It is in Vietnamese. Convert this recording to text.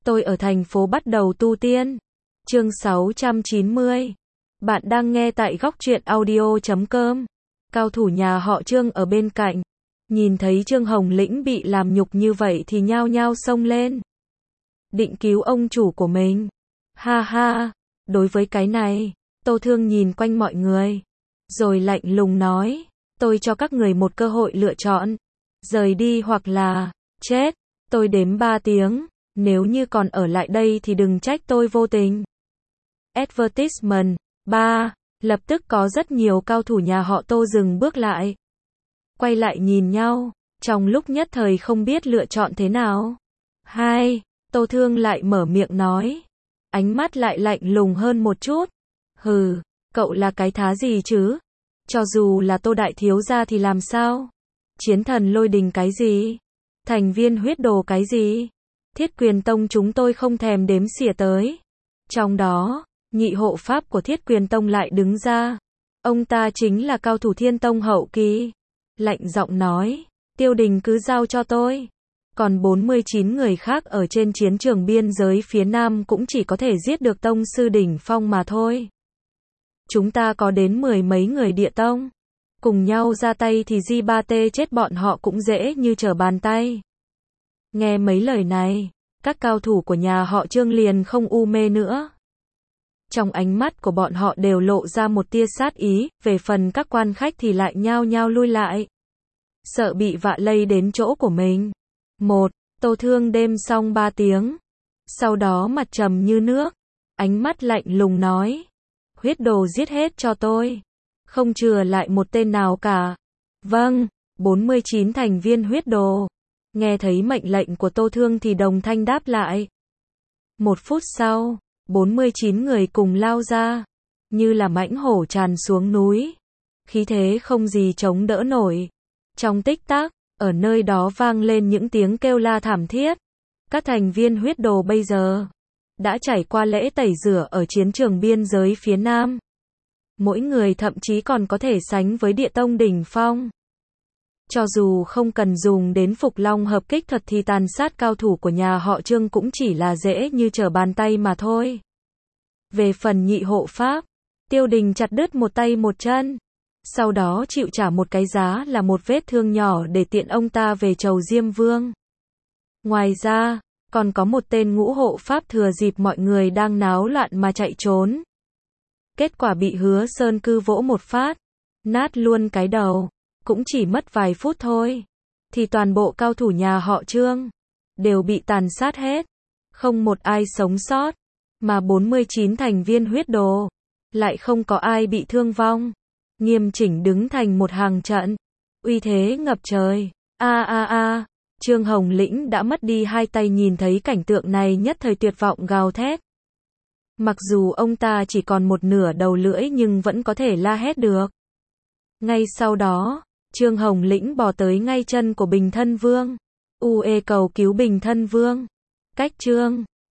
Tôi ở thành phố bắt đầu tu tiên. Chương 690. Bạn đang nghe tại góc truyện audio.com. Cao thủ nhà họ Trương ở bên cạnh, nhìn thấy Trương Hồng Lĩnh bị làm nhục như vậy thì nhao nhao xông lên, định cứu ông chủ của mình. Ha ha, đối với cái này, Tô Thương nhìn quanh mọi người, rồi lạnh lùng nói, tôi cho các người một cơ hội lựa chọn, rời đi hoặc là chết. Tôi đếm 3 tiếng, nếu như còn ở lại đây thì đừng trách tôi vô tình. Advertisement. 3. Lập tức có rất nhiều cao thủ nhà họ Tô dừng bước lại, quay lại nhìn nhau, trong lúc nhất thời không biết lựa chọn thế nào. 2. Tô Thương lại mở miệng nói, ánh mắt lại lạnh lùng hơn một chút. Hừ, cậu là cái thá gì chứ? Cho dù là Tô đại thiếu gia thì làm sao? Chiến thần lôi đình cái gì? Thành viên huyết đồ cái gì? Thiết Quyền Tông chúng tôi không thèm đếm xỉa tới. Trong đó, nhị hộ pháp của Thiết Quyền Tông lại đứng ra. Ông ta chính là cao thủ Thiên Tông hậu kỳ. Lạnh giọng nói, Tiêu Đình cứ giao cho tôi. Còn 49 người khác ở trên chiến trường biên giới phía Nam cũng chỉ có thể giết được Tông sư đỉnh phong mà thôi. Chúng ta có đến 10 mấy người địa tông. Cùng nhau ra tay thì Di3T chết bọn họ cũng dễ như trở bàn tay. Nghe mấy lời này, các cao thủ của nhà họ Trương liền không u mê nữa. Trong ánh mắt của bọn họ đều lộ ra một tia sát ý, về phần các quan khách thì lại nhao nhao lui lại, sợ bị vạ lây đến chỗ của mình. Tô Thương đêm xong 3 tiếng. Sau đó mặt trầm như nước, ánh mắt lạnh lùng nói, huyết đồ giết hết cho tôi, không chừa lại một tên nào cả. Vâng. 49 thành viên huyết đồ nghe thấy mệnh lệnh của Tô Thương thì đồng thanh đáp lại. 1 phút sau, 49 người cùng lao ra, như là mãnh hổ tràn xuống núi, khí thế không gì chống đỡ nổi. Trong tích tắc, ở nơi đó vang lên những tiếng kêu la thảm thiết. Các thành viên huyết đồ bây giờ đã trải qua lễ tẩy rửa ở chiến trường biên giới phía Nam. Mỗi người thậm chí còn có thể sánh với địa tông đỉnh phong. Cho dù không cần dùng đến Phục Long hợp kích thuật thì tàn sát cao thủ của nhà họ Trương cũng chỉ là dễ như trở bàn tay mà thôi. Về phần nhị hộ pháp, Tiêu Đình chặt đứt một tay một chân, sau đó chịu trả một cái giá là một vết thương nhỏ để tiện ông ta về chầu Diêm Vương. Ngoài ra, còn có một tên ngũ hộ pháp thừa dịp mọi người đang náo loạn mà chạy trốn. Kết quả bị Hứa Sơn Cư vỗ một phát, nát luôn cái đầu. Cũng chỉ mất vài phút thôi, thì toàn bộ cao thủ nhà họ Trương đều bị tàn sát hết, không một ai sống sót, mà 49 thành viên huyết đồ lại không có ai bị thương vong, nghiêm chỉnh đứng thành một hàng trận, uy thế ngập trời. Trương Hồng Lĩnh đã mất đi hai tay nhìn thấy cảnh tượng này nhất thời tuyệt vọng gào thét. Mặc dù ông ta chỉ còn một nửa đầu lưỡi nhưng vẫn có thể la hét được. Ngay sau đó, Trương Hồng Lĩnh bò tới ngay chân của Bình Thân Vương. Cầu cứu Bình Thân Vương. Cách Trương